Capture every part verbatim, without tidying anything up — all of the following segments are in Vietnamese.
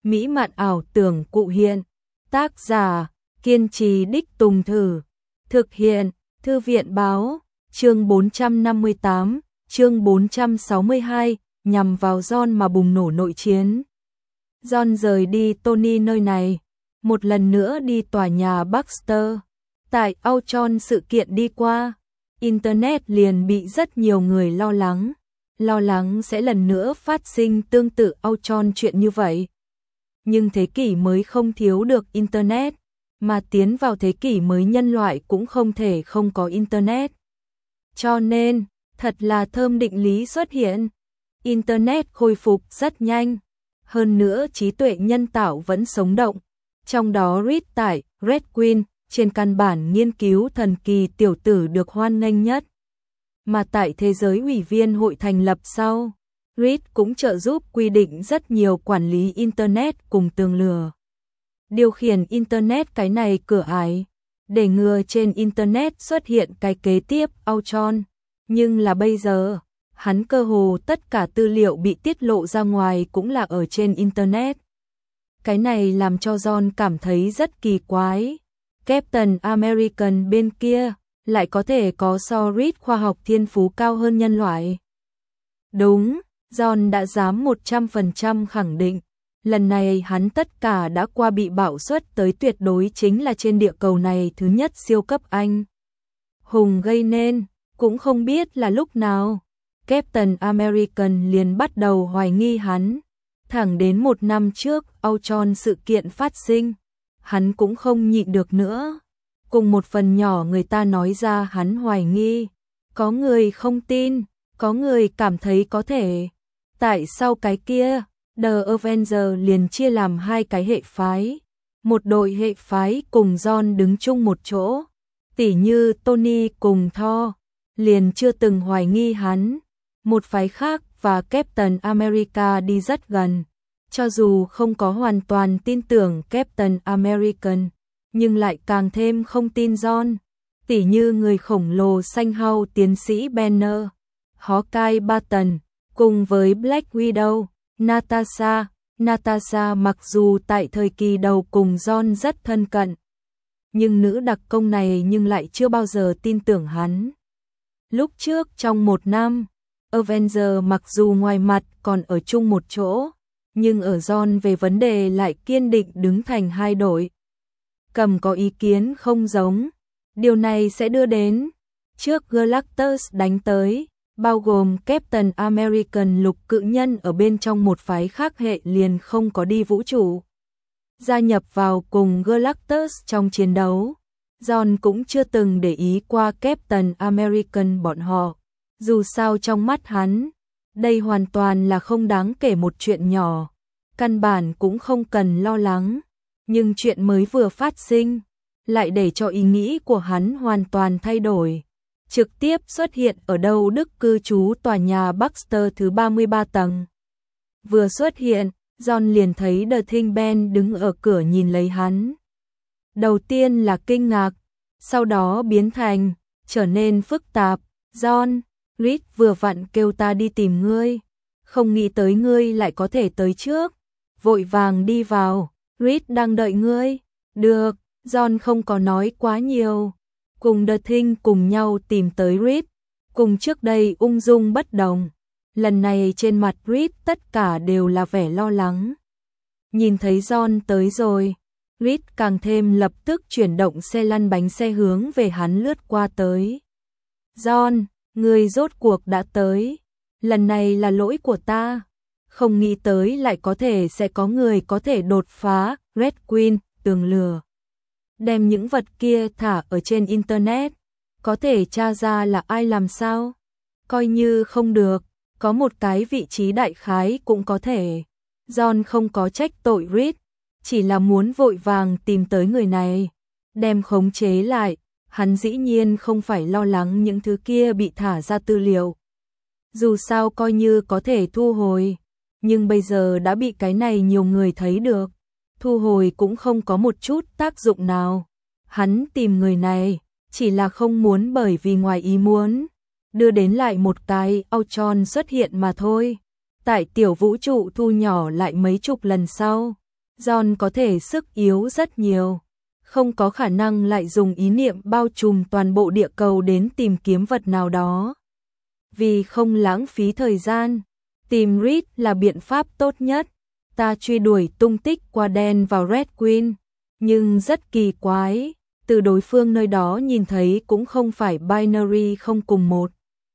mỹ mạn ảo tưởng cụ hiện. Tác giả, kiên trì đích tùng thử. Thực hiện, Thư viện báo, chương bốn trăm năm mươi tám, chương bốn trăm sáu mươi hai, nhằm vào John mà bùng nổ nội chiến. John rời đi Tony nơi này, một lần nữa đi tòa nhà Baxter. Tại Outron sự kiện đi qua, Internet liền bị rất nhiều người lo lắng, lo lắng sẽ lần nữa phát sinh tương tự Outron chuyện như vậy. Nhưng thế kỷ mới không thiếu được Internet, mà tiến vào thế kỷ mới nhân loại cũng không thể không có Internet. Cho nên, thật là thơm định lý xuất hiện. Internet khôi phục rất nhanh, hơn nữa trí tuệ nhân tạo vẫn sống động. Trong đó Reed tại Red Queen, trên căn bản nghiên cứu thần kỳ tiểu tử được hoan nghênh nhất. Mà tại thế giới ủy viên hội thành lập sau, Reed cũng trợ giúp quy định rất nhiều quản lý Internet cùng tường lửa. Điều khiển Internet cái này cửa ải, để ngừa trên Internet xuất hiện cái kế tiếp Outron. Nhưng là bây giờ, hắn cơ hồ tất cả tư liệu bị tiết lộ ra ngoài cũng là ở trên Internet. Cái này làm cho John cảm thấy rất kỳ quái. Captain American bên kia lại có thể có so Reed khoa học thiên phú cao hơn nhân loại. Đúng, John đã dám một trăm phần trăm khẳng định. Lần này hắn tất cả đã qua bị bạo suất tới tuyệt đối chính là trên địa cầu này thứ nhất siêu cấp anh hùng gây nên, cũng không biết là lúc nào. Captain American liền bắt đầu hoài nghi hắn. Thẳng đến một năm trước Outron sự kiện phát sinh, hắn cũng không nhịn được nữa. Cùng một phần nhỏ người ta nói ra hắn hoài nghi. Có người không tin, có người cảm thấy có thể. Tại sao cái kia, The Avengers liền chia làm hai cái hệ phái. Một đội hệ phái cùng John đứng chung một chỗ. Tỉ như Tony cùng Thor, liền chưa từng hoài nghi hắn. Một phái khác và Captain America đi rất gần. Cho dù không có hoàn toàn tin tưởng Captain American, nhưng lại càng thêm không tin John. Tỉ như người khổng lồ xanh hao tiến sĩ Banner, Hawkeye Barton, cùng với Black Widow, Natasha. Natasha mặc dù tại thời kỳ đầu cùng John rất thân cận, nhưng nữ đặc công này nhưng lại chưa bao giờ tin tưởng hắn. Lúc trước trong một năm, Avengers mặc dù ngoài mặt còn ở chung một chỗ, nhưng ở John về vấn đề lại kiên định đứng thành hai đội. Cầm có ý kiến không giống. Điều này sẽ đưa đến trước Galactus đánh tới, bao gồm Captain American lục cự nhân ở bên trong một phái khác hệ liền không có đi vũ trụ. Gia nhập vào cùng Galactus trong chiến đấu. John cũng chưa từng để ý qua Captain American bọn họ. Dù sao trong mắt hắn, đây hoàn toàn là không đáng kể một chuyện nhỏ. Căn bản cũng không cần lo lắng. Nhưng chuyện mới vừa phát sinh, lại để cho ý nghĩ của hắn hoàn toàn thay đổi. Trực tiếp xuất hiện ở đâu Đức cư trú tòa nhà Baxter thứ ba mươi ba tầng. Vừa xuất hiện, John liền thấy The Thing Ben đứng ở cửa nhìn lấy hắn. Đầu tiên là kinh ngạc, sau đó biến thành, trở nên phức tạp. John, Reed vừa vặn kêu ta đi tìm ngươi. Không nghĩ tới ngươi lại có thể tới trước. Vội vàng đi vào, Reed đang đợi ngươi. Được, John không có nói quá nhiều. Cùng The Thing cùng nhau tìm tới Reed. Cùng trước đây ung dung bất đồng. Lần này trên mặt Reed tất cả đều là vẻ lo lắng. Nhìn thấy John tới rồi, Reed càng thêm lập tức chuyển động xe lăn bánh xe hướng về hắn lướt qua tới. John, ngươi rốt cuộc đã tới. Lần này là lỗi của ta. Không nghĩ tới lại có thể sẽ có người có thể đột phá Red Queen, tường lửa. Đem những vật kia thả ở trên Internet. Có thể tra ra là ai làm sao? Coi như không được, có một cái vị trí đại khái cũng có thể. John không có trách tội Reed, chỉ là muốn vội vàng tìm tới người này. Đem khống chế lại, hắn dĩ nhiên không phải lo lắng những thứ kia bị thả ra tư liệu. Dù sao coi như có thể thu hồi, nhưng bây giờ đã bị cái này nhiều người thấy được. Thu hồi cũng không có một chút tác dụng nào. Hắn tìm người này, chỉ là không muốn bởi vì ngoài ý muốn, đưa đến lại một cái Outron xuất hiện mà thôi. Tại tiểu vũ trụ thu nhỏ lại mấy chục lần sau, John có thể sức yếu rất nhiều, không có khả năng lại dùng ý niệm bao trùm toàn bộ địa cầu đến tìm kiếm vật nào đó. Vì không lãng phí thời gian, tìm Reed là biện pháp tốt nhất. Ta truy đuổi tung tích qua đen vào Red Queen, nhưng rất kỳ quái, từ đối phương nơi đó nhìn thấy cũng không phải binary không cùng một,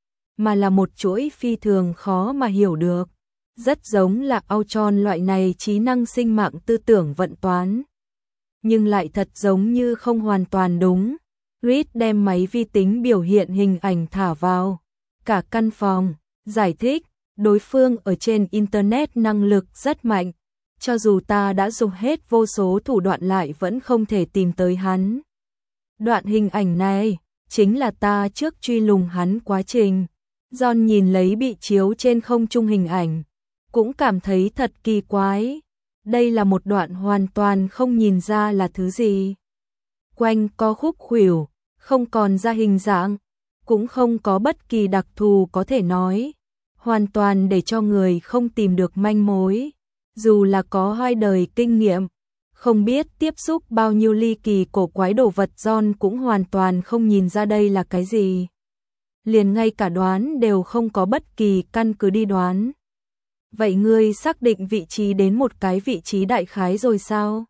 mà là một chuỗi phi thường khó mà hiểu được. Rất giống là Ultron loại này trí năng sinh mạng tư tưởng vận toán. Nhưng lại thật giống như không hoàn toàn đúng. Reed đem máy vi tính biểu hiện hình ảnh thả vào cả căn phòng, giải thích, đối phương ở trên Internet năng lực rất mạnh, cho dù ta đã dùng hết vô số thủ đoạn lại vẫn không thể tìm tới hắn. Đoạn hình ảnh này, chính là ta trước truy lùng hắn quá trình. John nhìn lấy bị chiếu trên không trung hình ảnh, cũng cảm thấy thật kỳ quái. Đây là một đoạn hoàn toàn không nhìn ra là thứ gì. Quanh co khúc khuỷu, không còn ra hình dạng, cũng không có bất kỳ đặc thù có thể nói. Hoàn toàn để cho người không tìm được manh mối. Dù là có hai đời kinh nghiệm, không biết tiếp xúc bao nhiêu ly kỳ cổ quái đồ vật, John cũng hoàn toàn không nhìn ra đây là cái gì. Liền ngay cả đoán đều không có bất kỳ căn cứ đi đoán. Vậy ngươi xác định vị trí đến một cái vị trí đại khái rồi sao?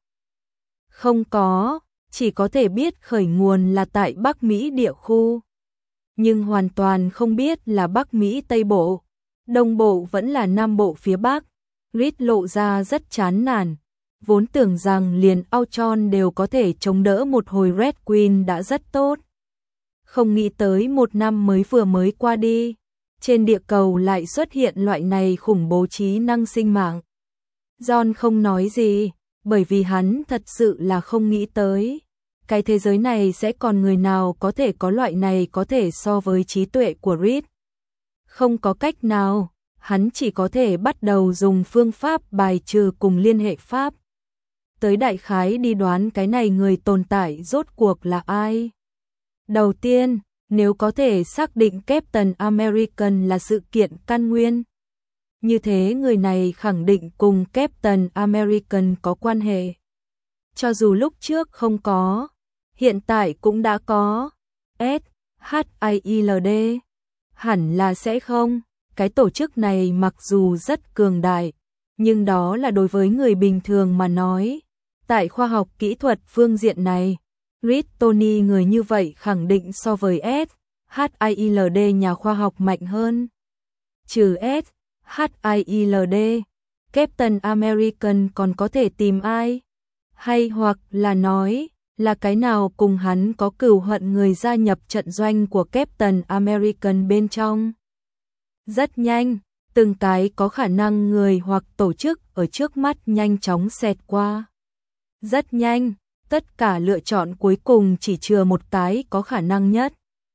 Không có, chỉ có thể biết khởi nguồn là tại Bắc Mỹ địa khu. Nhưng hoàn toàn không biết là Bắc Mỹ Tây Bộ, Đông Bộ vẫn là Nam Bộ phía Bắc. Reed lộ ra rất chán nản, vốn tưởng rằng liền Ultron đều có thể chống đỡ một hồi Red Queen đã rất tốt. Không nghĩ tới một năm mới vừa mới qua đi, trên địa cầu lại xuất hiện loại này khủng bố trí năng sinh mạng. John không nói gì, bởi vì hắn thật sự là không nghĩ tới. Cái thế giới này sẽ còn người nào có thể có loại này có thể so với trí tuệ của Reed. Không có cách nào, hắn chỉ có thể bắt đầu dùng phương pháp bài trừ cùng liên hệ pháp. Tới đại khái đi đoán cái này người tồn tại rốt cuộc là ai. Đầu tiên, nếu có thể xác định Captain American là sự kiện căn nguyên, như thế người này khẳng định cùng Captain American có quan hệ. Cho dù lúc trước không có, hiện tại cũng đã có. S H I L D hẳn là sẽ không. Cái tổ chức này mặc dù rất cường đại, nhưng đó là đối với người bình thường mà nói. Tại khoa học kỹ thuật phương diện này, Reed Tony người như vậy khẳng định so với S H I L D nhà khoa học mạnh hơn. Trừ S H I L D, Captain American còn có thể tìm ai? Hay hoặc là nói, là cái nào cùng hắn có cừu hận người gia nhập trận doanh của Captain American bên trong? Rất nhanh, từng cái có khả năng người hoặc tổ chức ở trước mắt nhanh chóng xẹt qua. Rất nhanh, tất cả lựa chọn cuối cùng chỉ chừa một cái có khả năng nhất.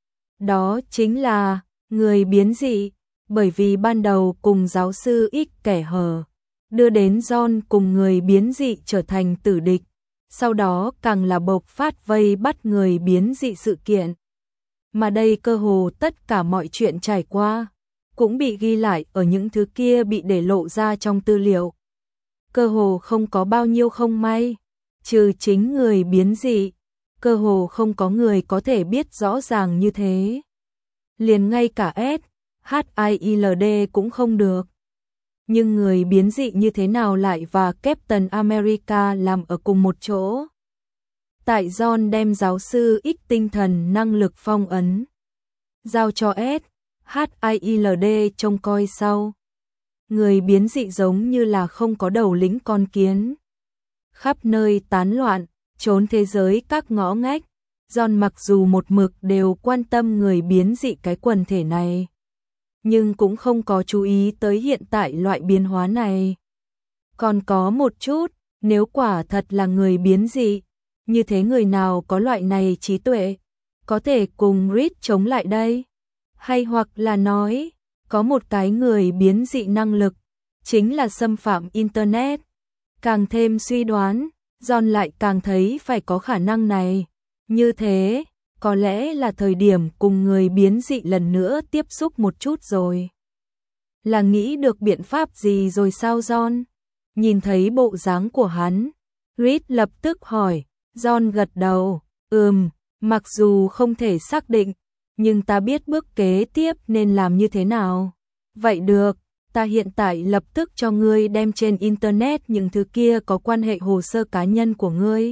Đó chính là người biến dị, bởi vì ban đầu cùng giáo sư X kẻ hở, đưa đến John cùng người biến dị trở thành tử địch, sau đó càng là bộc phát vây bắt người biến dị sự kiện. Mà đây cơ hồ tất cả mọi chuyện trải qua, cũng bị ghi lại ở những thứ kia bị để lộ ra trong tư liệu. Cơ hồ không có bao nhiêu không may, trừ chính người biến dị, cơ hồ không có người có thể biết rõ ràng như thế. Liền ngay cả S H I L D cũng không được. Nhưng người biến dị như thế nào lại và Captain America làm ở cùng một chỗ? Tại John đem giáo sư X tinh thần năng lực phong ấn, giao cho S H I L D trông coi sau. Người biến dị giống như là không có đầu lĩnh con kiến, khắp nơi tán loạn, trốn thế giới các ngõ ngách. John mặc dù một mực đều quan tâm người biến dị cái quần thể này, nhưng cũng không có chú ý tới hiện tại loại biến hóa này. Còn có một chút, nếu quả thật là người biến dị, như thế người nào có loại này trí tuệ, có thể cùng Reed chống lại đây? Hay hoặc là nói, có một cái người biến dị năng lực, chính là xâm phạm Internet. Càng thêm suy đoán, John lại càng thấy phải có khả năng này. Như thế, có lẽ là thời điểm cùng người biến dị lần nữa tiếp xúc một chút rồi. Là nghĩ được biện pháp gì rồi sao John? Nhìn thấy bộ dáng của hắn, Reed lập tức hỏi. John gật đầu, ừm, mặc dù không thể xác định, nhưng ta biết bước kế tiếp nên làm như thế nào. Vậy được, ta hiện tại lập tức cho ngươi đem trên Internet những thứ kia có quan hệ hồ sơ cá nhân của ngươi.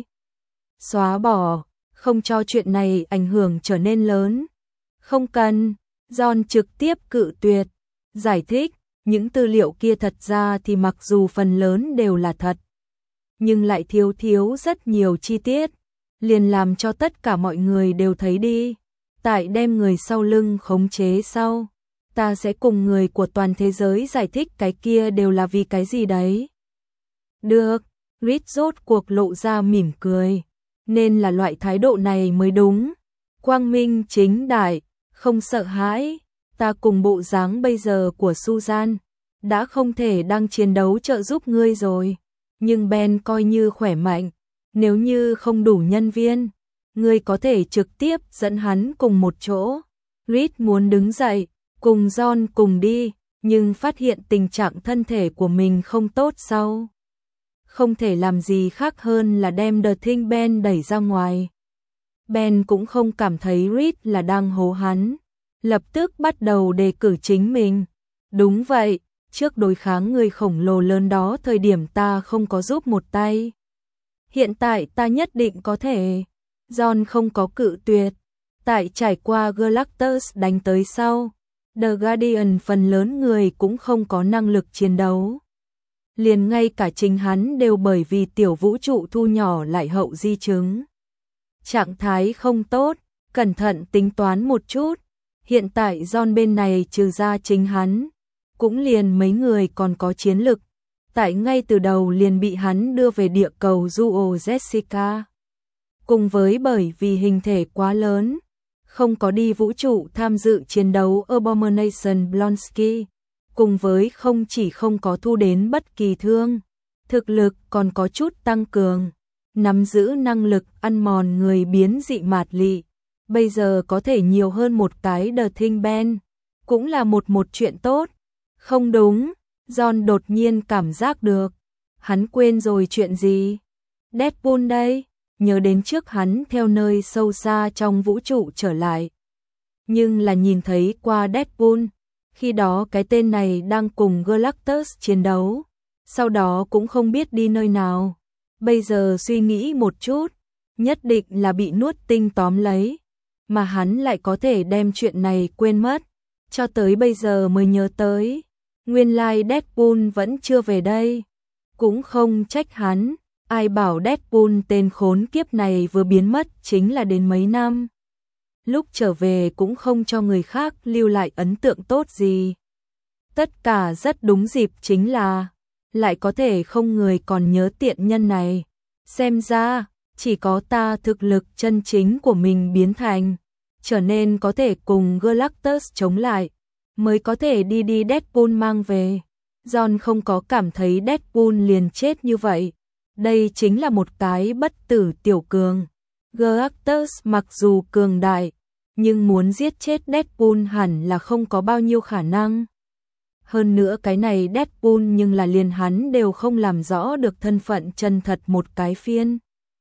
Xóa bỏ, không cho chuyện này ảnh hưởng trở nên lớn. Không cần, John trực tiếp cự tuyệt, giải thích, những tư liệu kia thật ra thì mặc dù phần lớn đều là thật, nhưng lại thiếu thiếu rất nhiều chi tiết, liền làm cho tất cả mọi người đều thấy đi. Tại đem người sau lưng khống chế sau, ta sẽ cùng người của toàn thế giới giải thích cái kia đều là vì cái gì đấy. Được, Reed rốt cuộc lộ ra mỉm cười, nên là loại thái độ này mới đúng. Quang minh chính đại, không sợ hãi, ta cùng bộ dáng bây giờ của Susan, đã không thể đang chiến đấu trợ giúp ngươi rồi, nhưng Ben coi như khỏe mạnh, nếu như không đủ nhân viên, ngươi có thể trực tiếp dẫn hắn cùng một chỗ. Reed muốn đứng dậy, cùng John cùng đi, nhưng phát hiện tình trạng thân thể của mình không tốt sau. Không thể làm gì khác hơn là đem The Thing Ben đẩy ra ngoài. Ben cũng không cảm thấy Reed là đang hố hắn, lập tức bắt đầu đề cử chính mình. Đúng vậy, trước đối kháng người khổng lồ lớn đó thời điểm ta không có giúp một tay. Hiện tại ta nhất định có thể. John không có cự tuyệt. Tại trải qua Galactus đánh tới sau, The Guardian phần lớn người cũng không có năng lực chiến đấu. Liền ngay cả chính hắn đều bởi vì tiểu vũ trụ thu nhỏ lại hậu di chứng. Trạng thái không tốt, cẩn thận tính toán một chút. Hiện tại John bên này trừ ra chính hắn, cũng liền mấy người còn có chiến lực. Tại ngay từ đầu liền bị hắn đưa về địa cầu Duo Jessica. Cùng với bởi vì hình thể quá lớn, không có đi vũ trụ tham dự chiến đấu Abomination Blonsky, cùng với không chỉ không có thu đến bất kỳ thương, thực lực còn có chút tăng cường, nắm giữ năng lực ăn mòn người biến dị mạt lị, bây giờ có thể nhiều hơn một cái The Thing Ben, cũng là một một chuyện tốt. Không đúng, John đột nhiên cảm giác được, hắn quên rồi chuyện gì? Deadpool đây, nhớ đến trước hắn theo nơi sâu xa trong vũ trụ trở lại. Nhưng là nhìn thấy qua Deadpool, khi đó cái tên này đang cùng Galactus chiến đấu, sau đó cũng không biết đi nơi nào. Bây giờ suy nghĩ một chút, nhất định là bị nuốt tinh tóm lấy, mà hắn lại có thể đem chuyện này quên mất, cho tới bây giờ mới nhớ tới. Nguyên lai like Deadpool vẫn chưa về đây, cũng không trách hắn, ai bảo Deadpool tên khốn kiếp này vừa biến mất chính là đến mấy năm. Lúc trở về cũng không cho người khác lưu lại ấn tượng tốt gì. Tất cả rất đúng dịp chính là, lại có thể không người còn nhớ tiện nhân này. Xem ra, chỉ có ta thực lực chân chính của mình biến thành, trở nên có thể cùng Galactus chống lại, mới có thể đi đi Deadpool mang về. John không có cảm thấy Deadpool liền chết như vậy. Đây chính là một cái bất tử tiểu cường. Galactus mặc dù cường đại, nhưng muốn giết chết Deadpool hẳn là không có bao nhiêu khả năng. Hơn nữa cái này Deadpool nhưng là liền hắn đều không làm rõ được thân phận chân thật một cái phiên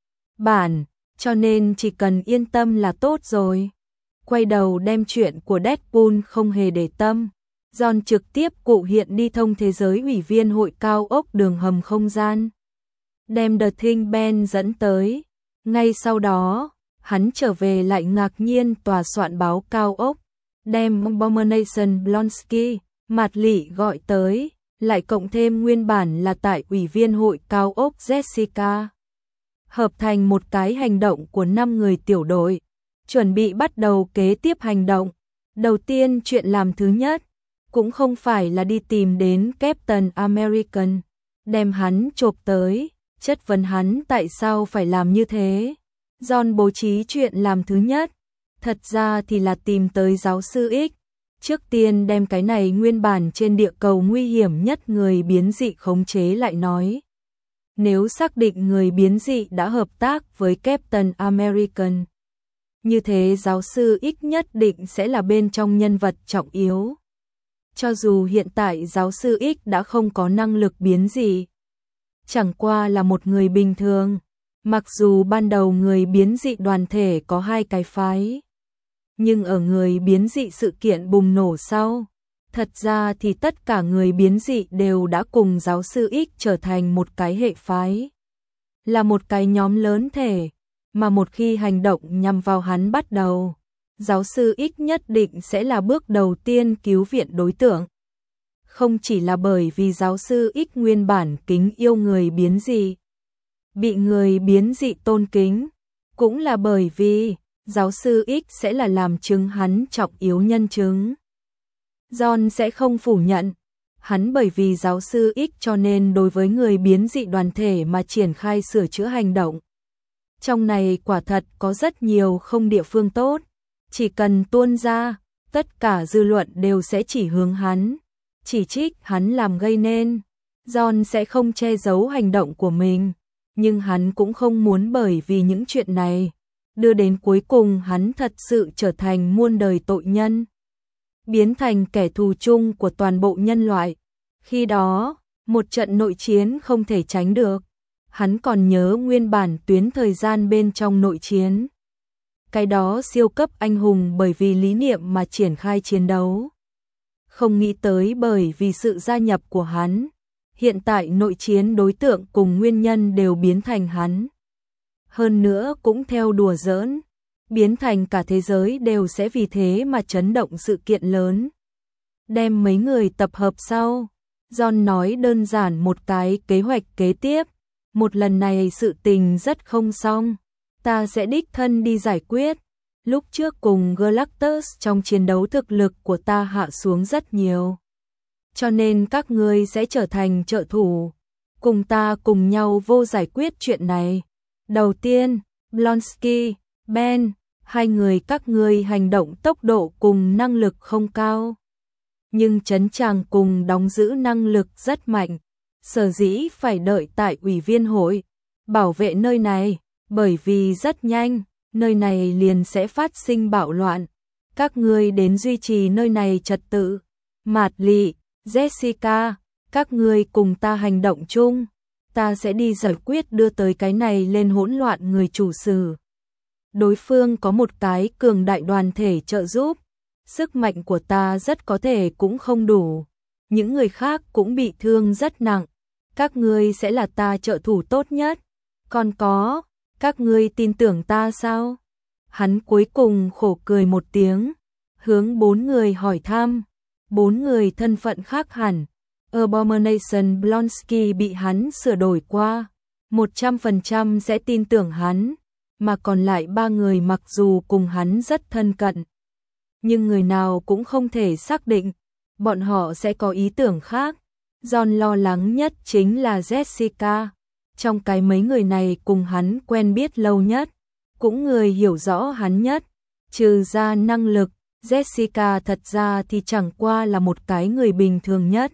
bản, cho nên chỉ cần yên tâm là tốt rồi. Quay đầu đem chuyện của Deadpool không hề để tâm, John trực tiếp cụ hiện đi thông thế giới ủy viên hội cao ốc đường hầm không gian, đem The Thing Ben dẫn tới. Ngay sau đó, hắn trở về lại ngạc nhiên tòa soạn báo cao ốc, đem Abomination Blonsky, mạt lị gọi tới, lại cộng thêm nguyên bản là tại ủy viên hội cao ốc Jessica. Hợp thành một cái hành động của năm người tiểu đội, chuẩn bị bắt đầu kế tiếp hành động. Đầu tiên chuyện làm thứ nhất, cũng không phải là đi tìm đến Captain American, đem hắn chộp tới, chất vấn hắn tại sao phải làm như thế. John bố trí chuyện làm thứ nhất, thật ra thì là tìm tới giáo sư X, trước tiên đem cái này nguyên bản trên địa cầu nguy hiểm nhất người biến dị khống chế lại nói. Nếu xác định người biến dị đã hợp tác với Captain American, như thế giáo sư X nhất định sẽ là bên trong nhân vật trọng yếu. Cho dù hiện tại giáo sư X đã không có năng lực biến dị, chẳng qua là một người bình thường. Mặc dù ban đầu người biến dị đoàn thể có hai cái phái, nhưng ở người biến dị sự kiện bùng nổ sau, thật ra thì tất cả người biến dị đều đã cùng giáo sư X trở thành một cái hệ phái, là một cái nhóm lớn thể, mà một khi hành động nhằm vào hắn bắt đầu, giáo sư X nhất định sẽ là bước đầu tiên cứu viện đối tượng. Không chỉ là bởi vì giáo sư X nguyên bản kính yêu người biến dị, bị người biến dị tôn kính, cũng là bởi vì giáo sư X sẽ là làm chứng hắn trọng yếu nhân chứng. John sẽ không phủ nhận, hắn bởi vì giáo sư X cho nên đối với người biến dị đoàn thể mà triển khai sửa chữa hành động. Trong này quả thật có rất nhiều không địa phương tốt, chỉ cần tuôn ra, tất cả dư luận đều sẽ chỉ hướng hắn, chỉ trích hắn làm gây nên. John sẽ không che giấu hành động của mình, nhưng hắn cũng không muốn bởi vì những chuyện này, đưa đến cuối cùng hắn thật sự trở thành muôn đời tội nhân, biến thành kẻ thù chung của toàn bộ nhân loại. Khi đó, một trận nội chiến không thể tránh được. Hắn còn nhớ nguyên bản tuyến thời gian bên trong nội chiến. Cái đó siêu cấp anh hùng bởi vì lý niệm mà triển khai chiến đấu. Không nghĩ tới bởi vì sự gia nhập của hắn, hiện tại nội chiến đối tượng cùng nguyên nhân đều biến thành hắn. Hơn nữa cũng theo đùa giỡn, biến thành cả thế giới đều sẽ vì thế mà chấn động sự kiện lớn. Đem mấy người tập hợp sau, John nói đơn giản một cái kế hoạch kế tiếp. Một lần này sự tình rất không xong, ta sẽ đích thân đi giải quyết. Lúc trước cùng Galactus trong chiến đấu thực lực của ta hạ xuống rất nhiều, cho nên các ngươi sẽ trở thành trợ thủ, cùng ta cùng nhau vô giải quyết chuyện này. Đầu tiên, Blonsky, Ben, hai người các ngươi hành động tốc độ cùng năng lực không cao, nhưng trấn tràng cùng đóng giữ năng lực rất mạnh. Sở dĩ phải đợi tại ủy viên hội bảo vệ nơi này, bởi vì rất nhanh, nơi này liền sẽ phát sinh bạo loạn. Các ngươi đến duy trì nơi này trật tự. Mạt Lị, Jessica, các ngươi cùng ta hành động chung, ta sẽ đi giải quyết đưa tới cái này lên hỗn loạn người chủ sử. Đối phương có một cái cường đại đoàn thể trợ giúp, sức mạnh của ta rất có thể cũng không đủ, những người khác cũng bị thương rất nặng. Các ngươi sẽ là ta trợ thủ tốt nhất. Còn có, các ngươi tin tưởng ta sao? Hắn cuối cùng khổ cười một tiếng, hướng bốn người hỏi thăm. Bốn người thân phận khác hẳn. Abomination Blonsky bị hắn sửa đổi qua, một trăm phần trăm sẽ tin tưởng hắn, mà còn lại ba người mặc dù cùng hắn rất thân cận, nhưng người nào cũng không thể xác định, bọn họ sẽ có ý tưởng khác. John lo lắng nhất chính là Jessica, trong cái mấy người này cùng hắn quen biết lâu nhất, cũng người hiểu rõ hắn nhất, trừ ra năng lực, Jessica thật ra thì chẳng qua là một cái người bình thường nhất.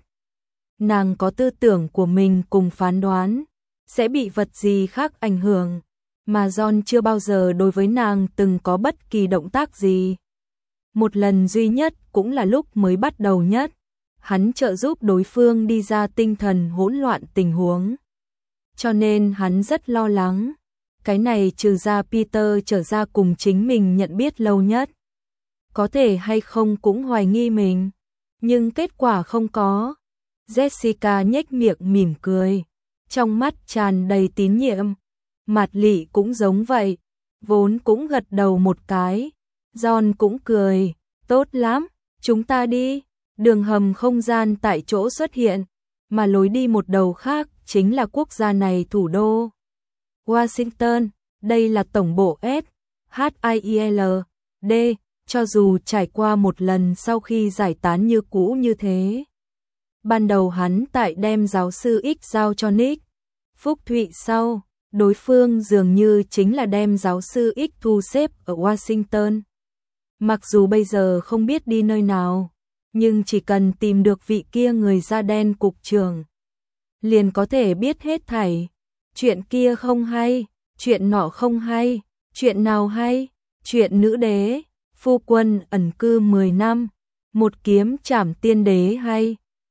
Nàng có tư tưởng của mình cùng phán đoán, sẽ bị vật gì khác ảnh hưởng, mà John chưa bao giờ đối với nàng từng có bất kỳ động tác gì. Một lần duy nhất cũng là lúc mới bắt đầu nhất, hắn trợ giúp đối phương đi ra tinh thần hỗn loạn tình huống. Cho nên hắn rất lo lắng, cái này trừ ra Peter trở ra cùng chính mình nhận biết lâu nhất. Có thể hay không cũng hoài nghi mình, nhưng kết quả không có. Jessica nhếch miệng mỉm cười, trong mắt tràn đầy tín nhiệm. Mạt Lị cũng giống vậy, vốn cũng gật đầu một cái. John cũng cười, tốt lắm, chúng ta đi. Đường hầm không gian tại chỗ xuất hiện, mà lối đi một đầu khác chính là quốc gia này thủ đô Washington. Đây là tổng bộ S H I L D, cho dù trải qua một lần sau khi giải tán như cũ như thế. Ban đầu hắn tại đem giáo sư X giao cho Nick Phúc Thụy sau, đối phương dường như chính là đem giáo sư X thu xếp ở Washington. Mặc dù bây giờ không biết đi nơi nào, nhưng chỉ cần tìm được vị kia người da đen cục trưởng, liền có thể biết hết thảy. Chuyện kia không hay, chuyện nọ không hay, chuyện nào hay, chuyện nữ đế, phu quân ẩn cư mười năm, một kiếm trảm tiên đế hay.